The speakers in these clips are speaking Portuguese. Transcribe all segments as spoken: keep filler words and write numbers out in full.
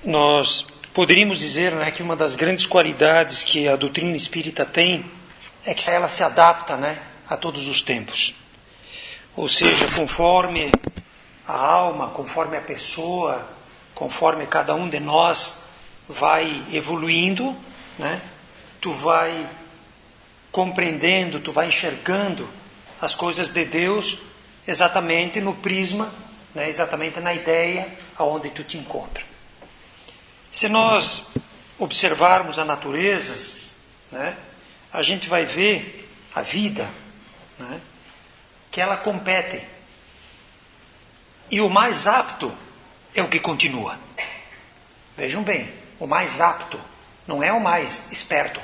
nós poderíamos dizer, né, que uma das grandes qualidades que a doutrina espírita tem é que ela se adapta, né, a todos os tempos. Ou seja, conforme a alma, conforme a pessoa, conforme cada um de nós vai evoluindo, né, tu vai compreendendo, tu vai enxergando as coisas de Deus exatamente no prisma, né, exatamente na ideia aonde tu te encontra. Se nós observarmos a natureza, né, a gente vai ver a vida, né, que ela compete. E o mais apto é o que continua. Vejam bem, o mais apto não é o mais esperto.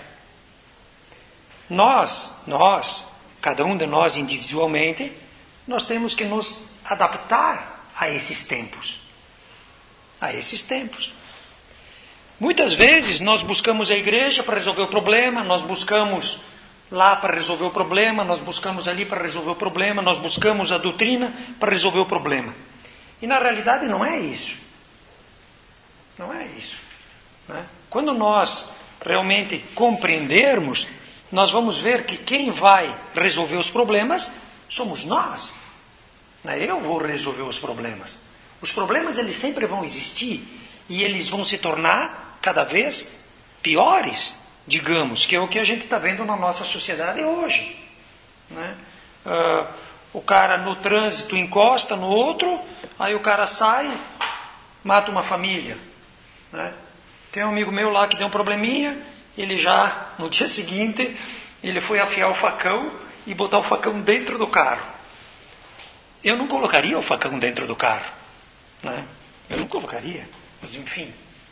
Nós, nós, cada um de nós individualmente, nós temos que nos adaptar a esses tempos. A esses tempos. Muitas vezes nós buscamos a igreja para resolver o problema, nós buscamos lá para resolver o problema, nós buscamos ali para resolver o problema, nós buscamos a doutrina para resolver o problema. E na realidade não é isso. Não é isso. Né? Quando nós realmente compreendermos, nós vamos ver que quem vai resolver os problemas somos nós. Né? Eu vou resolver os problemas. Os problemas eles sempre vão existir e eles vão se tornar cada vez piores, digamos, que é o que a gente está vendo na nossa sociedade hoje. Né? Uh, o cara no trânsito encosta no outro, aí o cara sai, mata uma família. Né? Tem um amigo meu lá que deu um probleminha, ele já, no dia seguinte, ele foi afiar o facão e botar o facão dentro do carro. Eu não colocaria o facão dentro do carro. Né? Eu não colocaria, mas enfim.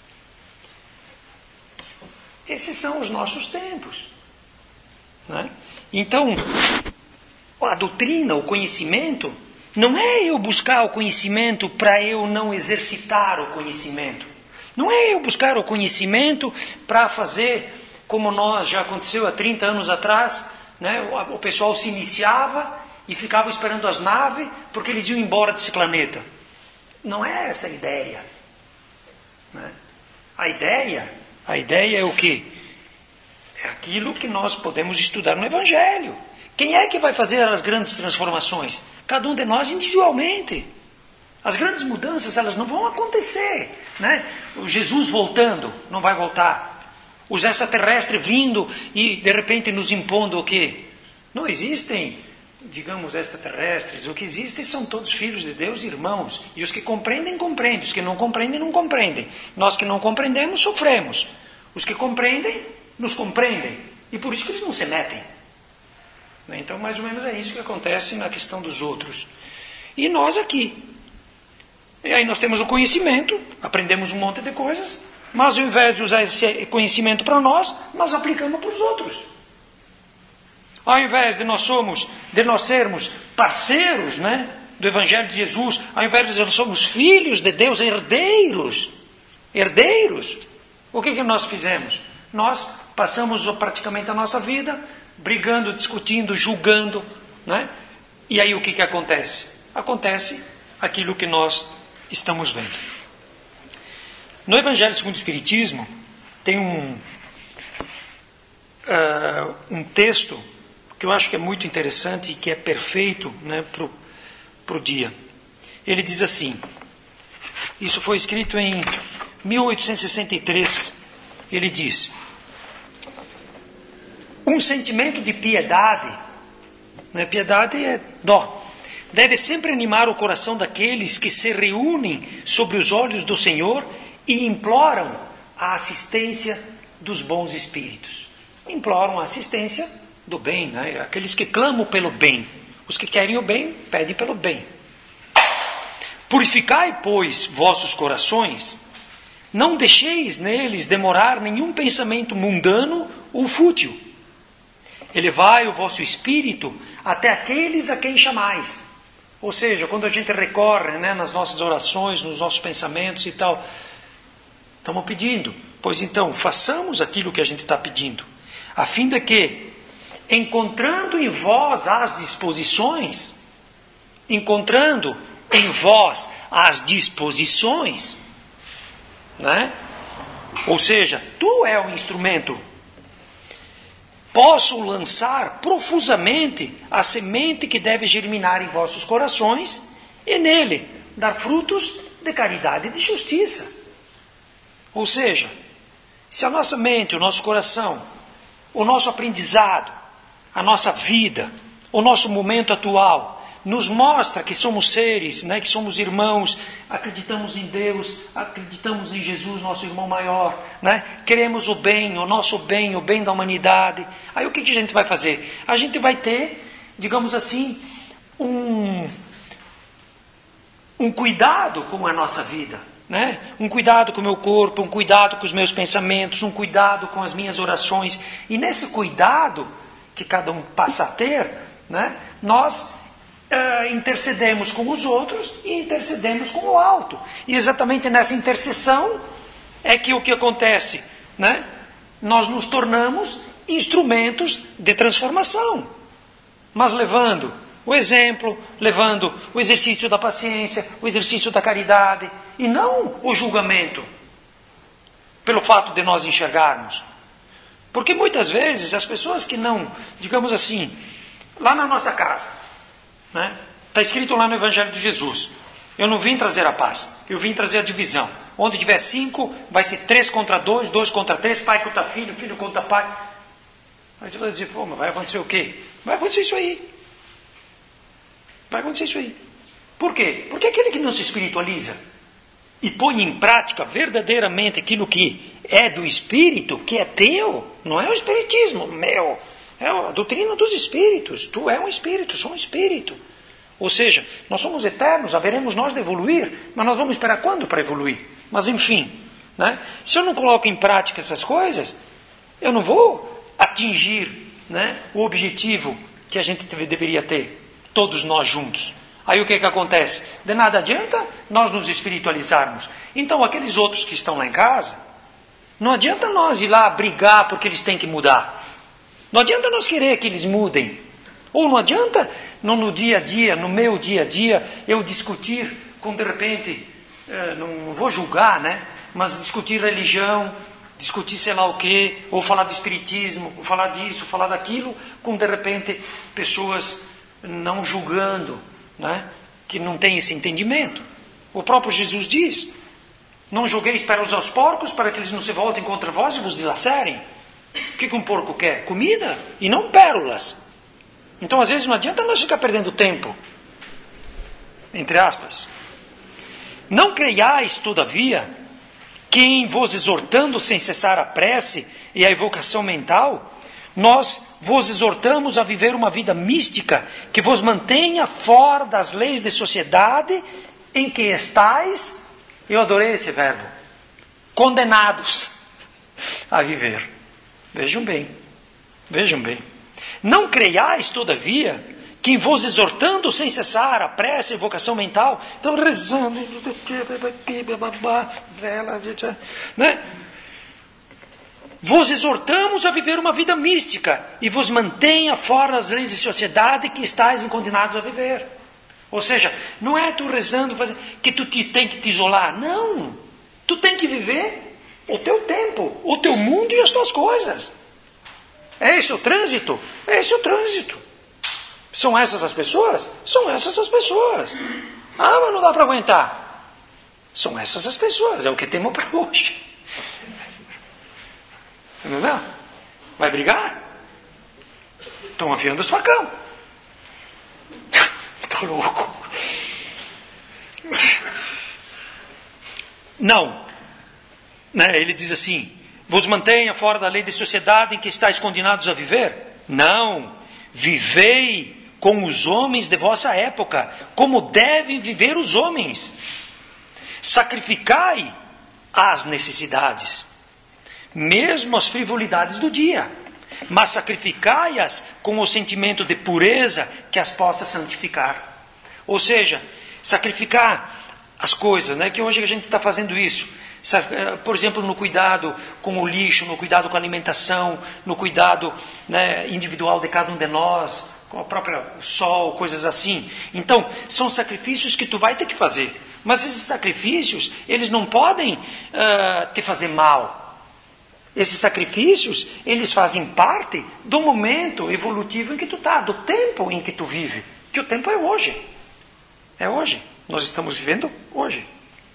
Esses são os nossos tempos. Né? Então, a doutrina, o conhecimento, não é eu buscar o conhecimento para eu não exercitar o conhecimento. Não é eu buscar o conhecimento para fazer, como nós já aconteceu há trinta anos atrás, né? O pessoal se iniciava e ficava esperando as naves porque eles iam embora desse planeta. Não é essa a ideia. Né? A ideia... A ideia é o quê? É aquilo que nós podemos estudar no Evangelho. Quem é que vai fazer as grandes transformações? Cada um de nós individualmente. As grandes mudanças, elas não vão acontecer. Né? O Jesus voltando, não vai voltar. Os extraterrestres vindo e de repente nos impondo o quê? Não existem, digamos, extraterrestres. O que existem são todos filhos de Deus, irmãos. E os que compreendem, compreendem. Os que não compreendem, não compreendem. Nós que não compreendemos, sofremos. Os que compreendem, nos compreendem. E por isso que eles não se metem. Então, mais ou menos é isso que acontece na questão dos outros. E nós aqui. E aí nós temos o conhecimento, aprendemos um monte de coisas, mas ao invés de usar esse conhecimento para nós, nós aplicamos para os outros. Ao invés de nós, somos, de nós sermos parceiros, né, do Evangelho de Jesus, ao invés de nós somos filhos de Deus, herdeiros, herdeiros, o que, que nós fizemos? Nós passamos praticamente a nossa vida brigando, discutindo, julgando. Né? E aí o que, que acontece? Acontece aquilo que nós estamos vendo. No Evangelho segundo o Espiritismo, tem um, uh, um texto que eu acho que é muito interessante e que é perfeito, né, para o dia. Ele diz assim, isso foi escrito em mil oitocentos e sessenta e três, ele diz, um sentimento de piedade, né, piedade é dó, deve sempre animar o coração daqueles que se reúnem sobre os olhos do Senhor e imploram a assistência dos bons espíritos. Imploram a assistência do bem, né? Aqueles que clamam pelo bem. Os que querem o bem, pedem pelo bem. Purificai, pois, vossos corações, não deixeis neles demorar nenhum pensamento mundano ou fútil. Elevai o vosso espírito até aqueles a quem chamais. Ou seja, quando a gente recorre, né, nas nossas orações, nos nossos pensamentos e tal, estamos pedindo. Pois então, façamos aquilo que a gente está pedindo, a fim de que, encontrando em vós as disposições, encontrando em vós as disposições, né? Ou seja, tu é o instrumento. Posso lançar profusamente a semente que deve germinar em vossos corações e nele dar frutos de caridade e de justiça. Ou seja, se a nossa mente, o nosso coração, o nosso aprendizado, a nossa vida, o nosso momento atual nos mostra que somos seres, né, que somos irmãos, acreditamos em Deus, acreditamos em Jesus, nosso irmão maior, né, queremos o bem, o nosso bem, o bem da humanidade. Aí o que, que a gente vai fazer? A gente vai ter, digamos assim, um, um cuidado com a nossa vida, né? Um cuidado com o meu corpo, um cuidado com os meus pensamentos, um cuidado com as minhas orações. E nesse cuidado que cada um passa a ter, né, nós Uh, intercedemos com os outros e intercedemos com o alto. E exatamente nessa intercessão é que o que acontece, né? Nós nos tornamos instrumentos de transformação, mas levando o exemplo, levando o exercício da paciência, o exercício da caridade, e não o julgamento, pelo fato de nós enxergarmos. Porque muitas vezes as pessoas que não, digamos assim, lá na nossa casa, está escrito lá no Evangelho de Jesus: eu não vim trazer a paz, eu vim trazer a divisão. Onde tiver cinco, vai ser três contra dois, dois contra três, pai contra filho, filho contra pai. Aí você vai dizer, pô, mas vai acontecer o quê? Vai acontecer isso aí. Vai acontecer isso aí. Por quê? Porque aquele que não se espiritualiza e põe em prática verdadeiramente aquilo que é do Espírito, que é teu, não é o Espiritismo meu, é a doutrina dos Espíritos. Tu é um Espírito, sou um Espírito. Ou seja, nós somos eternos, haveremos nós de evoluir, mas nós vamos esperar quando para evoluir? Mas enfim, né? Se eu não coloco em prática essas coisas, eu não vou atingir, né, o objetivo que a gente deveria ter, todos nós juntos. Aí o que que acontece? De nada adianta nós nos espiritualizarmos. Então aqueles outros que estão lá em casa, não adianta nós ir lá brigar porque eles têm que mudar. Não adianta nós querer que eles mudem. Ou não adianta no, no dia a dia, no meu dia a dia, eu discutir com, de repente, eh, não vou julgar, né? Mas discutir religião, discutir sei lá o quê, ou falar de espiritismo, ou falar disso, falar daquilo, com, de repente, pessoas não julgando, né? Que não têm esse entendimento. O próprio Jesus diz: não julgueis para os aos porcos, para que eles não se voltem contra vós e vos dilacerem. O que, que um porco quer? Comida e não pérolas. Então, às vezes, não adianta nós ficar perdendo tempo. Entre aspas. Não creiais, todavia, que em vos exortando sem cessar a prece e a evocação mental, nós vos exortamos a viver uma vida mística que vos mantenha fora das leis de sociedade em que estáis, eu adorei esse verbo, condenados a viver. Vejam bem, vejam bem. Não creiais, todavia, que em vos exortando sem cessar a prece, a evocação mental, estão rezando, né? Vos exortamos a viver uma vida mística e vos mantenha fora das leis de sociedade que estáis condenados a viver. Ou seja, não é tu rezando que tu te, tem que te isolar. Não, tu tem que viver o teu tempo, o teu mundo e as tuas coisas. É esse o trânsito? É esse o trânsito. São essas as pessoas? São essas as pessoas. Ah, mas não dá para aguentar. São essas as pessoas, é o que temos para hoje. Entendeu? Vai brigar? Estão afiando os facão. Estou louco. Não. Né? Ele diz assim: vos mantenha fora da lei de sociedade em que estáis condenados a viver? Não. Vivei com os homens de vossa época, como devem viver os homens. Sacrificai as necessidades, mesmo as frivolidades do dia, mas sacrificai-as com o sentimento de pureza que as possa santificar. Ou seja, sacrificar as coisas, né? Que hoje a gente está fazendo isso. Por exemplo, no cuidado com o lixo, no cuidado com a alimentação, no cuidado, né, individual de cada um de nós, com o próprio sol, coisas assim. Então, são sacrifícios que tu vai ter que fazer. Mas esses sacrifícios, eles não podem uh, te fazer mal. Esses sacrifícios, eles fazem parte do momento evolutivo em que tu está, do tempo em que tu vive. Que o tempo é hoje. É hoje. Nós estamos vivendo hoje.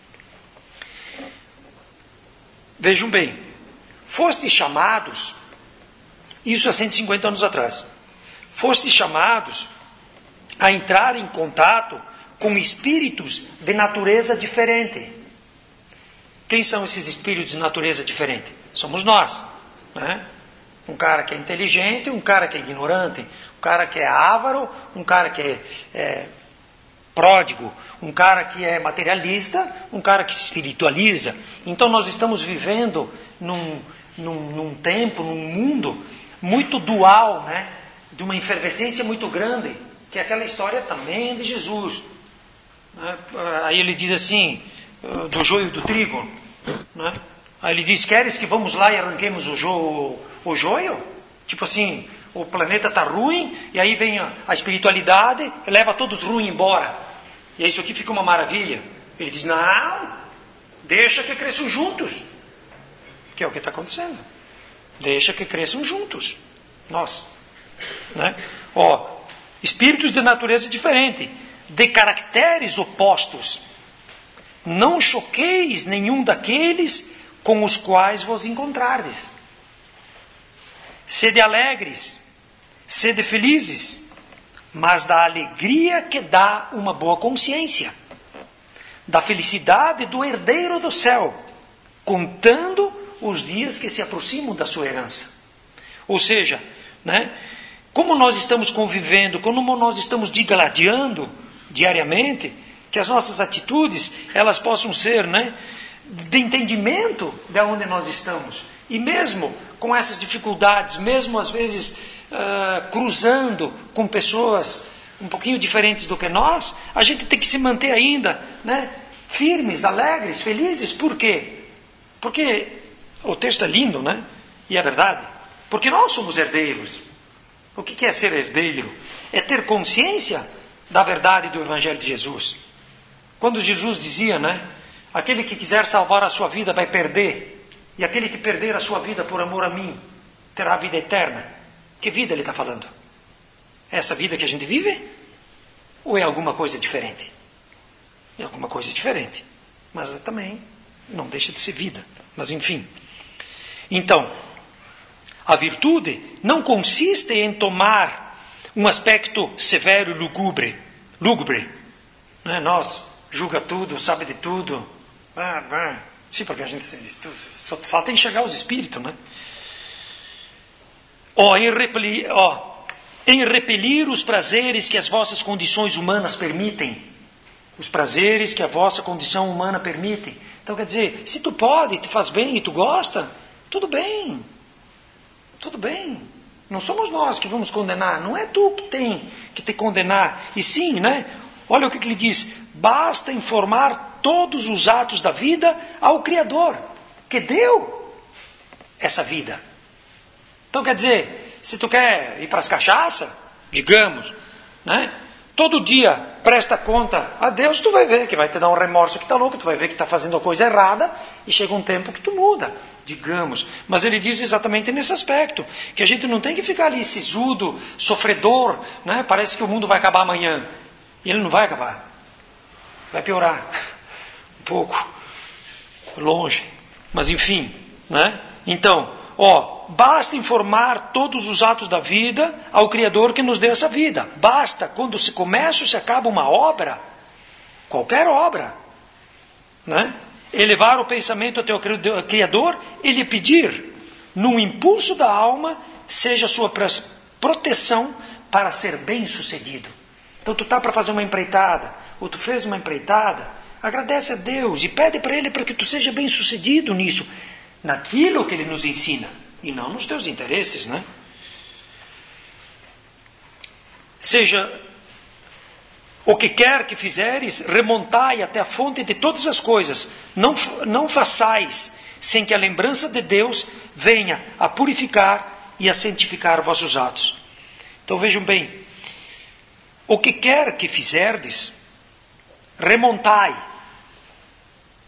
Vejam bem. Fostes chamados, isso há cento e cinquenta anos atrás, fostes chamados a entrar em contato com espíritos de natureza diferente. Quem são esses espíritos de natureza diferente? Somos nós, né? Um cara que é inteligente, um cara que é ignorante, um cara que é avaro, um cara que é, é pródigo, um cara que é materialista, um cara que se espiritualiza. Então nós estamos vivendo num, num, num tempo, num mundo muito dual, né? De uma efervescência muito grande, que é aquela história também de Jesus. Aí ele diz assim, do joio e do trigo, né? Aí ele diz, queres que vamos lá e arranquemos o, jo, o joio? Tipo assim, o planeta está ruim, e aí vem a, a espiritualidade e leva todos ruins embora. E isso aqui fica uma maravilha. Ele diz, não, deixa que cresçam juntos. Que é o que está acontecendo. Deixa que cresçam juntos. Nós. Né? Ó, espíritos de natureza diferente, de caracteres opostos. Não choqueis nenhum daqueles com os quais vos encontrardes. Sede alegres, sede felizes, mas da alegria que dá uma boa consciência, da felicidade do herdeiro do céu, contando os dias que se aproximam da sua herança. Ou seja, né, como nós estamos convivendo, como nós estamos digladiando diariamente, que as nossas atitudes, elas possam ser, né, de entendimento de onde nós estamos. E mesmo com essas dificuldades, mesmo às vezes uh, cruzando com pessoas um pouquinho diferentes do que nós, a gente tem que se manter ainda, né, firmes, alegres, felizes. Por quê? Porque o texto é lindo, né? E é verdade. Porque nós somos herdeiros. O que é ser herdeiro? É ter consciência da verdade do Evangelho de Jesus. Quando Jesus dizia, né? Aquele que quiser salvar a sua vida vai perder. E aquele que perder a sua vida por amor a mim terá a vida eterna. Que vida ele está falando? É essa vida que a gente vive? Ou é alguma coisa diferente? É alguma coisa diferente. Mas também não deixa de ser vida. Mas enfim. Então, a virtude não consiste em tomar um aspecto severo e lúgubre. Lúgubre. Não é? Nós julga tudo, sabe de tudo. Ah, ah. Sim, porque a gente só falta enxergar os espíritos, né? Ó, em repelir, ó, em repelir os prazeres que as vossas condições humanas permitem. Os prazeres que a vossa condição humana permite. Então, quer dizer, se tu pode, te faz bem e tu gosta, tudo bem. Tudo bem. Não somos nós que vamos condenar. Não é tu que tem que te condenar. E sim, né? Olha o que ele diz. Basta informar todos os atos da vida ao Criador, que deu essa vida. Então, quer dizer, se tu quer ir para as cachaças, digamos, né? Todo dia presta conta a Deus, tu vai ver que vai te dar um remorso que está louco, tu vai ver que está fazendo a coisa errada, e chega um tempo que tu muda, digamos. Mas ele diz exatamente nesse aspecto, que a gente não tem que ficar ali sisudo, sofredor, né? Parece que o mundo vai acabar amanhã. E ele não vai acabar. Vai piorar. Um pouco. Longe. Mas enfim, né? Então, ó, basta informar todos os atos da vida ao Criador que nos deu essa vida. Basta, quando se começa ou se acaba uma obra, qualquer obra, né? Elevar o pensamento ao teu Criador e lhe pedir, num impulso da alma, seja a sua proteção para ser bem sucedido. Então tu está para fazer uma empreitada, ou tu fez uma empreitada, agradece a Deus e pede para Ele para que tu seja bem sucedido nisso, naquilo que Ele nos ensina, e não nos teus interesses, né? Seja o que quer que fizeres, remontai até a fonte de todas as coisas, não, não façais sem que a lembrança de Deus venha a purificar e a santificar vossos atos. Então vejam bem, o que quer que fizerdes, remontai,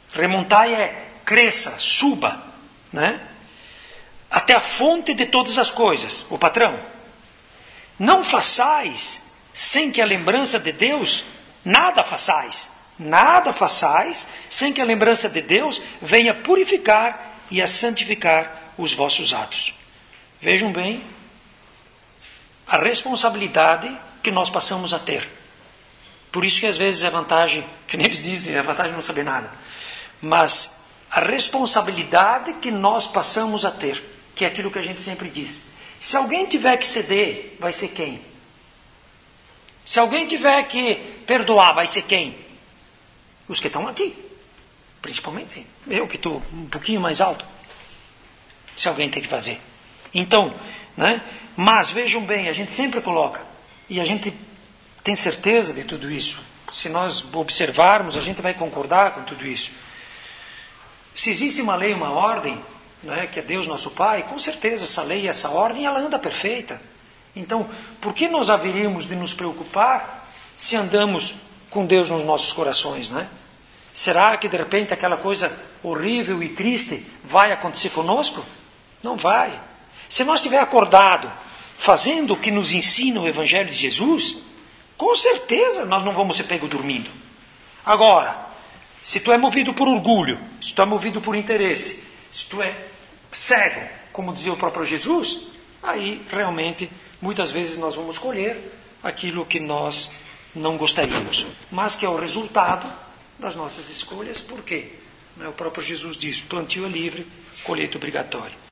Remontai é cresça, suba, né? Até a fonte de todas as coisas, o patrão. Não façais sem que a lembrança de Deus, nada façais, nada façais sem que a lembrança de Deus venha purificar e a santificar os vossos atos. Vejam bem a responsabilidade que nós passamos a ter. Por isso que às vezes é vantagem, que nem eles dizem, é vantagem não saber nada. Mas a responsabilidade que nós passamos a ter, que é aquilo que a gente sempre diz. Se alguém tiver que ceder, vai ser quem? Se alguém tiver que perdoar, vai ser quem? Os que estão aqui. Principalmente eu, que estou um pouquinho mais alto. Se alguém tem que fazer. Então, né? Mas vejam bem, a gente sempre coloca, e a gente tem certeza de tudo isso. Se nós observarmos, a gente vai concordar com tudo isso. Se existe uma lei, uma ordem, né, que é Deus nosso Pai, com certeza essa lei e essa ordem, ela anda perfeita. Então, por que nós haveríamos de nos preocupar se andamos com Deus nos nossos corações, né? Será que de repente aquela coisa horrível e triste vai acontecer conosco? Não vai. Se nós estiver acordado, fazendo o que nos ensina o Evangelho de Jesus, com certeza nós não vamos ser pego dormindo. Agora, se tu é movido por orgulho, se tu é movido por interesse, se tu é cego, como dizia o próprio Jesus, aí realmente muitas vezes nós vamos colher aquilo que nós não gostaríamos, mas que é o resultado das nossas escolhas. Por quê? O próprio Jesus diz, plantio é livre, colheita obrigatória.